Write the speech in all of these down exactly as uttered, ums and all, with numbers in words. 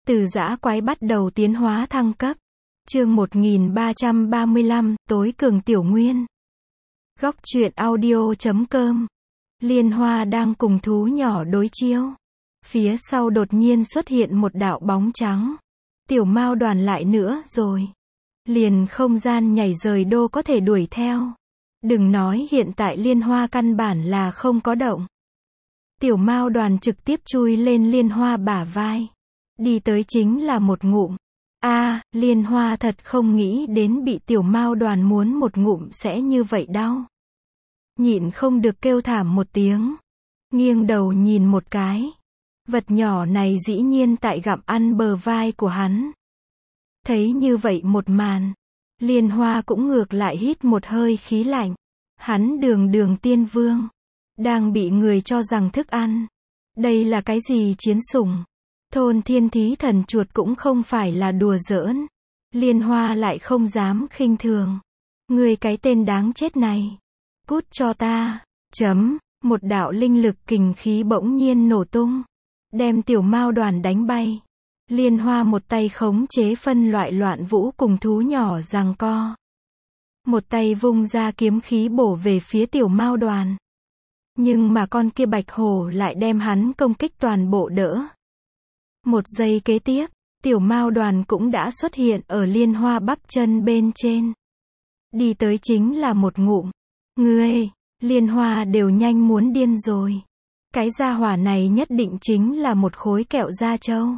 Từ dã quái bắt đầu tiến hóa thăng cấp. Chương một nghìn ba trăm ba mươi lăm, tối cường tiểu nguyên. Góc truyện audio chấm com. Liên Hoa đang cùng thú nhỏ đối chiêu. Phía sau đột nhiên xuất hiện một đạo bóng trắng. Tiểu Mao Đoàn lại nữa rồi. Liền không gian nhảy rời đô có thể đuổi theo. Đừng nói hiện tại Liên Hoa căn bản là không có động. Tiểu Mao Đoàn trực tiếp chui lên Liên Hoa bả vai. Đi tới chính là một ngụm. A, à, Liên Hoa thật không nghĩ đến bị Tiểu Mao Đoàn muốn một ngụm sẽ như vậy đau. Nhịn không được kêu thảm một tiếng. Nghiêng đầu nhìn một cái. Vật nhỏ này dĩ nhiên tại gặm ăn bờ vai của hắn. Thấy như vậy một màn. Liên Hoa cũng ngược lại hít một hơi khí lạnh. Hắn đường đường tiên vương. Đang bị người cho rằng thức ăn. Đây là cái gì chiến sủng? Thôn Thiên Thí Thần chuột cũng không phải là đùa giỡn. Liên Hoa lại không dám khinh thường. Người cái tên đáng chết này. Cút cho ta. Chấm. Một đạo linh lực kình khí bỗng nhiên nổ tung. Đem Tiểu Mao Đoàn đánh bay. Liên Hoa một tay khống chế phân loại loạn vũ cùng thú nhỏ giằng co. Một tay vung ra kiếm khí bổ về phía Tiểu Mao Đoàn. Nhưng mà con kia bạch hổ lại đem hắn công kích toàn bộ đỡ. Một giây kế tiếp, Tiểu Mao Đoàn cũng đã xuất hiện ở Liên Hoa bắp chân bên trên. Đi tới chính là một ngụm. Ngươi, Liên Hoa đều nhanh muốn điên rồi. Cái gia hỏa này nhất định chính là một khối kẹo da trâu.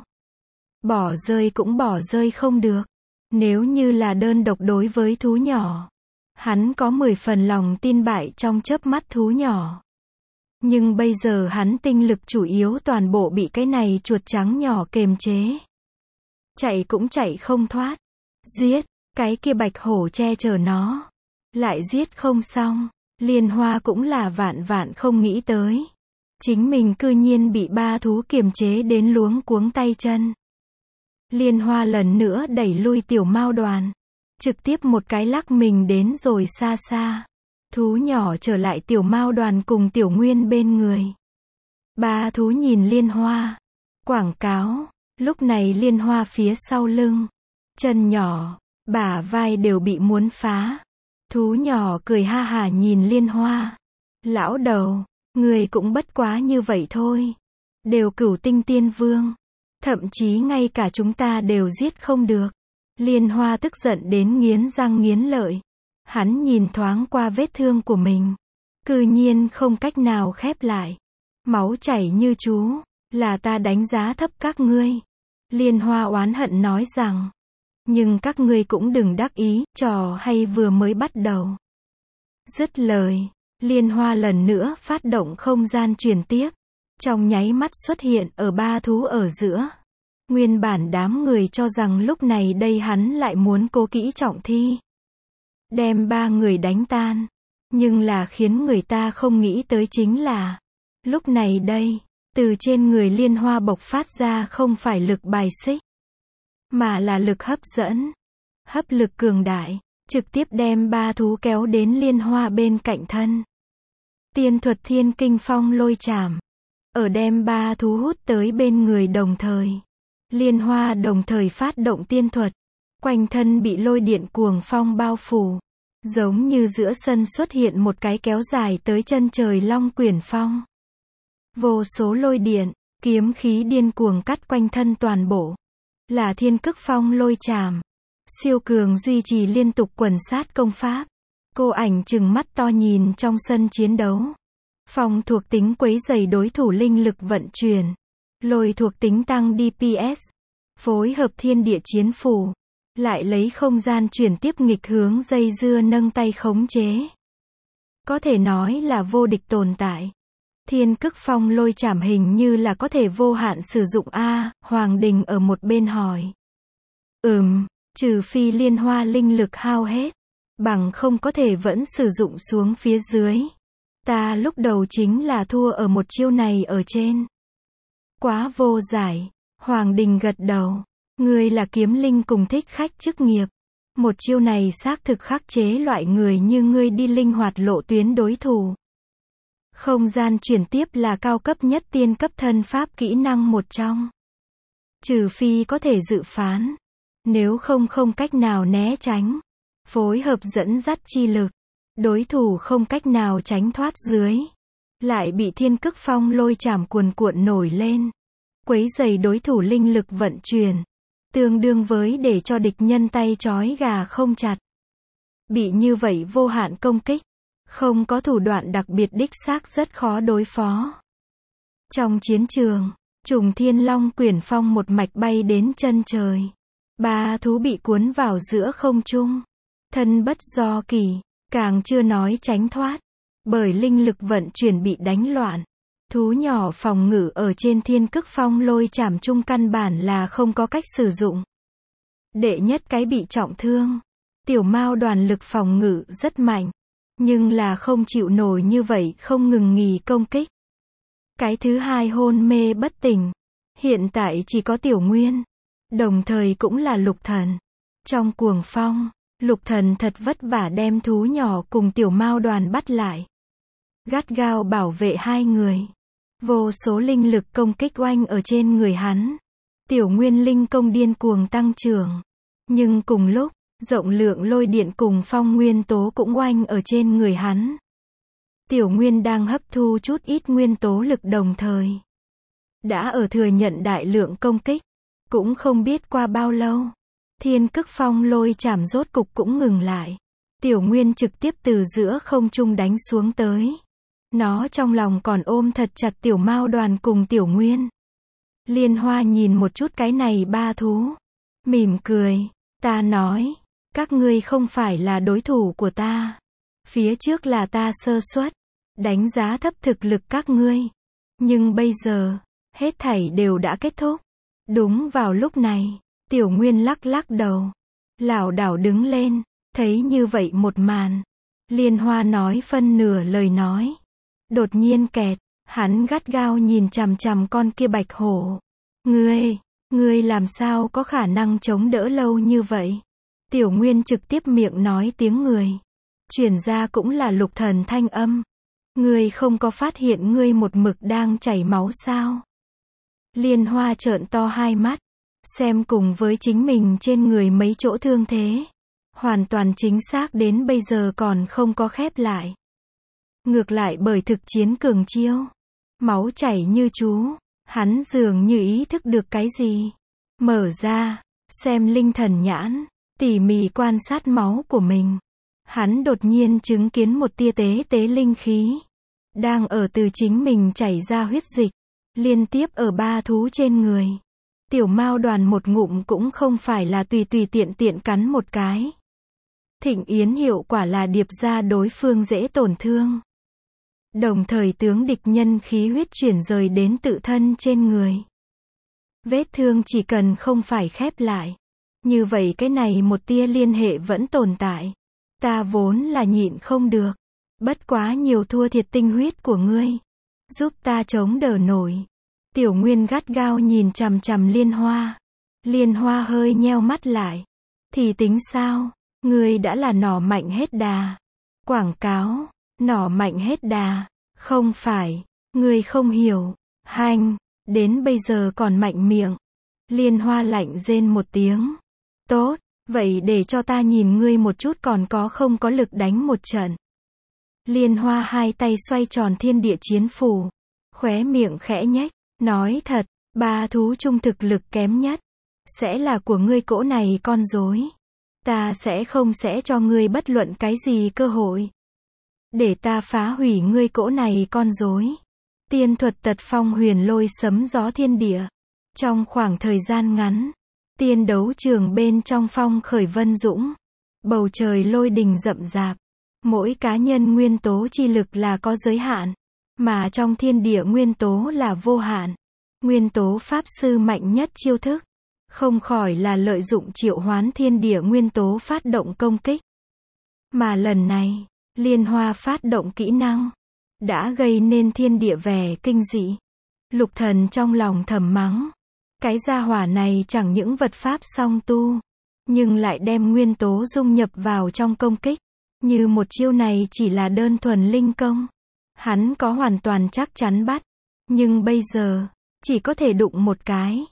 Bỏ rơi cũng bỏ rơi không được. Nếu như là đơn độc đối với thú nhỏ, hắn có mười phần lòng tin bại trong chớp mắt thú nhỏ. Nhưng bây giờ hắn tinh lực chủ yếu toàn bộ bị cái này chuột trắng nhỏ kềm chế. Chạy cũng chạy không thoát. Giết, cái kia bạch hổ che chở nó. Lại giết không xong. Liên Hoa cũng là vạn vạn không nghĩ tới. Chính mình cư nhiên bị ba thú kiềm chế đến luống cuống tay chân. Liên Hoa lần nữa đẩy lui Tiểu Mao Đoàn. Trực tiếp một cái lắc mình đến rồi xa xa. Thú nhỏ trở lại Tiểu Mao Đoàn cùng Tiểu Nguyên bên người. Ba thú nhìn Liên Hoa. Quảng cáo. Lúc này Liên Hoa phía sau lưng. Chân nhỏ, bả vai đều bị muốn phá. Thú nhỏ cười ha hả nhìn Liên Hoa. Lão đầu, người cũng bất quá như vậy thôi. Đều cửu tinh tiên vương. Thậm chí ngay cả chúng ta đều giết không được. Liên Hoa tức giận đến nghiến răng nghiến lợi. Hắn nhìn thoáng qua vết thương của mình. Cư nhiên không cách nào khép lại. Máu chảy như chú. Là ta đánh giá thấp các ngươi. Liên Hoa oán hận nói rằng. Nhưng các ngươi cũng đừng đắc ý, trò hay vừa mới bắt đầu. Dứt lời. Liên Hoa lần nữa phát động không gian truyền tiếp. Trong nháy mắt xuất hiện ở ba thú ở giữa. Nguyên bản đám người cho rằng lúc này đây hắn lại muốn cố kỹ trọng thi. Đem ba người đánh tan. Nhưng là khiến người ta không nghĩ tới chính là. Lúc này đây, từ trên người Liên Hoa bộc phát ra không phải lực bài xích. Mà là lực hấp dẫn. Hấp lực cường đại. Trực tiếp đem ba thú kéo đến Liên Hoa bên cạnh thân. Tiên thuật Thiên Kinh Phong Lôi Chảm. Ở đem ba thú hút tới bên người đồng thời. Liên Hoa đồng thời phát động tiên thuật. Quanh thân bị lôi điện cuồng phong bao phủ. Giống như giữa sân xuất hiện một cái kéo dài tới chân trời long quyển phong. Vô số lôi điện, kiếm khí điên cuồng cắt quanh thân toàn bộ. Là Thiên Cức Phong Lôi Chảm. Siêu cường duy trì liên tục quần sát công pháp. Cô ảnh trừng mắt to nhìn trong sân chiến đấu. Phong thuộc tính quấy rầy đối thủ linh lực vận chuyển. Lôi thuộc tính tăng đê pê ét. Phối hợp thiên địa chiến phủ. Lại lấy không gian chuyển tiếp nghịch hướng dây dưa nâng tay khống chế. Có thể nói là vô địch tồn tại. Thiên Cức Phong Lôi Chảm hình như là có thể vô hạn sử dụng a. Hoàng Đình ở một bên hỏi. Ừm, trừ phi Liên Hoa linh lực hao hết. Bằng không có thể vẫn sử dụng xuống phía dưới. Ta lúc đầu chính là thua ở một chiêu này ở trên. Quá vô giải. Hoàng Đình gật đầu. Ngươi là kiếm linh cùng thích khách chức nghiệp. Một chiêu này xác thực khắc chế loại người như ngươi đi linh hoạt lộ tuyến đối thủ. Không gian chuyển tiếp là cao cấp nhất tiên cấp thân pháp kỹ năng một trong. Trừ phi có thể dự phán. Nếu không không cách nào né tránh. Phối hợp dẫn dắt chi lực. Đối thủ không cách nào tránh thoát dưới. Lại bị thiên cức phong lôi chảm cuồn cuộn nổi lên. Quấy rầy đối thủ linh lực vận chuyển. Tương đương với để cho địch nhân tay trói gà không chặt. Bị như vậy vô hạn công kích. Không có thủ đoạn đặc biệt đích xác rất khó đối phó. Trong chiến trường, Trùng Thiên Long quyển phong một mạch bay đến chân trời. Ba thú bị cuốn vào giữa không trung. Thân bất do kỳ, càng chưa nói tránh thoát. Bởi linh lực vận chuyển bị đánh loạn. Thú nhỏ phòng ngự ở trên thiên cức phong lôi chảm trung căn bản là không có cách sử dụng. Đệ nhất cái bị trọng thương. Tiểu Mao đoàn lực phòng ngự rất mạnh. Nhưng là không chịu nổi như vậy không ngừng nghỉ công kích. Cái thứ hai hôn mê bất tỉnh. Hiện tại chỉ có Tiểu Nguyên. Đồng thời cũng là Lục Thần. Trong cuồng phong, Lục Thần thật vất vả đem thú nhỏ cùng Tiểu Mao đoàn bắt lại. Gắt gao bảo vệ hai người. Vô số linh lực công kích oanh ở trên người hắn. Tiểu Nguyên linh công điên cuồng tăng trưởng. Nhưng cùng lúc, rộng lượng lôi điện cùng phong nguyên tố cũng oanh ở trên người hắn. Tiểu Nguyên đang hấp thu chút ít nguyên tố lực đồng thời. Đã ở thừa nhận đại lượng công kích. Cũng không biết qua bao lâu. Thiên cức phong lôi chảm rốt cục cũng ngừng lại. Tiểu Nguyên trực tiếp từ giữa không trung đánh xuống tới. Nó trong lòng còn ôm thật chặt Tiểu Mao đoàn cùng Tiểu Nguyên. Liên Hoa nhìn một chút cái này ba thú. Mỉm cười. Ta nói. Các ngươi không phải là đối thủ của ta. Phía trước là ta sơ suất. Đánh giá thấp thực lực các ngươi. Nhưng bây giờ, hết thảy đều đã kết thúc. Đúng vào lúc này, Tiểu Nguyên lắc lắc đầu. Lảo đảo đứng lên. Thấy như vậy một màn. Liên Hoa nói phân nửa lời nói. Đột nhiên kẹt. Hắn gắt gao nhìn chằm chằm con kia bạch hổ. Ngươi, ngươi làm sao có khả năng chống đỡ lâu như vậy? Tiểu Nguyên trực tiếp miệng nói tiếng người. Truyền ra cũng là Lục Thần thanh âm. Ngươi không có phát hiện ngươi một mực đang chảy máu sao? Liên Hoa trợn to hai mắt. Xem cùng với chính mình trên người mấy chỗ thương thế. Hoàn toàn chính xác đến bây giờ còn không có khép lại. Ngược lại bởi thực chiến cường chiêu. Máu chảy như chú. Hắn dường như ý thức được cái gì. Mở ra. Xem linh thần nhãn. Tỉ mỉ quan sát máu của mình. Hắn đột nhiên chứng kiến một tia tế tế linh khí. Đang ở từ chính mình chảy ra huyết dịch. Liên tiếp ở ba thú trên người. Tiểu Mao đoàn một ngụm cũng không phải là tùy tùy tiện tiện cắn một cái. Thịnh yến hiệu quả là điệp ra đối phương dễ tổn thương. Đồng thời tướng địch nhân khí huyết chuyển rời đến tự thân trên người. Vết thương chỉ cần không phải khép lại. Như vậy cái này một tia liên hệ vẫn tồn tại. Ta vốn là nhịn không được. Bất quá nhiều thua thiệt tinh huyết của ngươi. Giúp ta chống đỡ nổi. Tiểu Nguyên gắt gao nhìn chằm chằm Liên Hoa. Liên Hoa hơi nheo mắt lại. Thì tính sao? Ngươi đã là nỏ mạnh hết đà. Quảng cáo. Nỏ mạnh hết đà. Không phải. Ngươi không hiểu. Hành. Đến bây giờ còn mạnh miệng. Liên Hoa lạnh rên một tiếng. Tốt. Vậy để cho ta nhìn ngươi một chút còn có không có lực đánh một trận. Liên Hoa hai tay xoay tròn thiên địa chiến phủ. Khóe miệng khẽ nhếch. Nói thật. Ba thú trung thực lực kém nhất. Sẽ là của ngươi cỗ này con rối. Ta sẽ không sẽ cho ngươi bất luận cái gì cơ hội. Để ta phá hủy ngươi cỗ này con rối. Tiên thuật tật phong huyền lôi sấm gió thiên địa. Trong khoảng thời gian ngắn. Tiên đấu trường bên trong phong khởi vân dũng. Bầu trời lôi đình rậm rạp. Mỗi cá nhân nguyên tố chi lực là có giới hạn. Mà trong thiên địa nguyên tố là vô hạn. Nguyên tố pháp sư mạnh nhất chiêu thức. Không khỏi là lợi dụng triệu hoán thiên địa nguyên tố phát động công kích. Mà lần này, Liên Hoa phát động kỹ năng. Đã gây nên thiên địa vẻ kinh dị. Lục Thần trong lòng thầm mắng. Cái gia hỏa này chẳng những vật pháp song tu. Nhưng lại đem nguyên tố dung nhập vào trong công kích. Như một chiêu này chỉ là đơn thuần linh công. Hắn có hoàn toàn chắc chắn bắt. Nhưng bây giờ, chỉ có thể đụng một cái.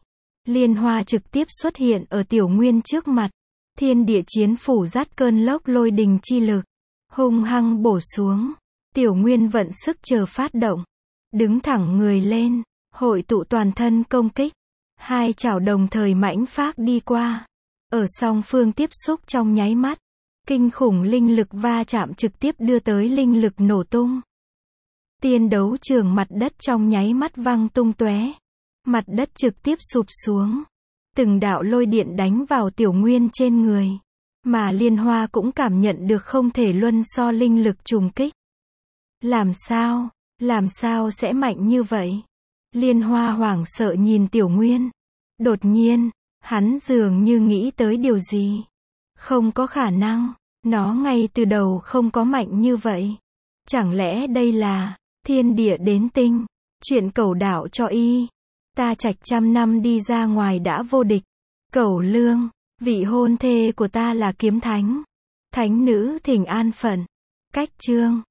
Liên hoa trực tiếp xuất hiện ở Tiểu Nguyên trước mặt. Thiên địa chiến phủ dắt cơn lốc lôi đình chi lực, hung hăng bổ xuống. Tiểu Nguyên vận sức chờ phát động, đứng thẳng người lên, hội tụ toàn thân công kích. Hai chảo đồng thời mãnh phát đi qua. Ở song phương tiếp xúc trong nháy mắt, kinh khủng linh lực va chạm trực tiếp đưa tới linh lực nổ tung. Tiên đấu trường mặt đất trong nháy mắt văng tung tóe. Mặt đất trực tiếp sụp xuống. Từng đạo lôi điện đánh vào Tiểu Nguyên trên người. Mà Liên Hoa cũng cảm nhận được không thể luân so linh lực trùng kích. Làm sao, làm sao sẽ mạnh như vậy? Liên Hoa hoảng sợ nhìn Tiểu Nguyên. Đột nhiên, hắn dường như nghĩ tới điều gì. Không có khả năng, nó ngay từ đầu không có mạnh như vậy. Chẳng lẽ đây là thiên địa đến tinh, chuyện Cẩu đạo cho y. Ta trạch trăm năm đi ra ngoài đã vô địch. Cẩu Lương, vị hôn thê của ta là kiếm thánh. Thánh nữ thỉnh an phận. Cách chương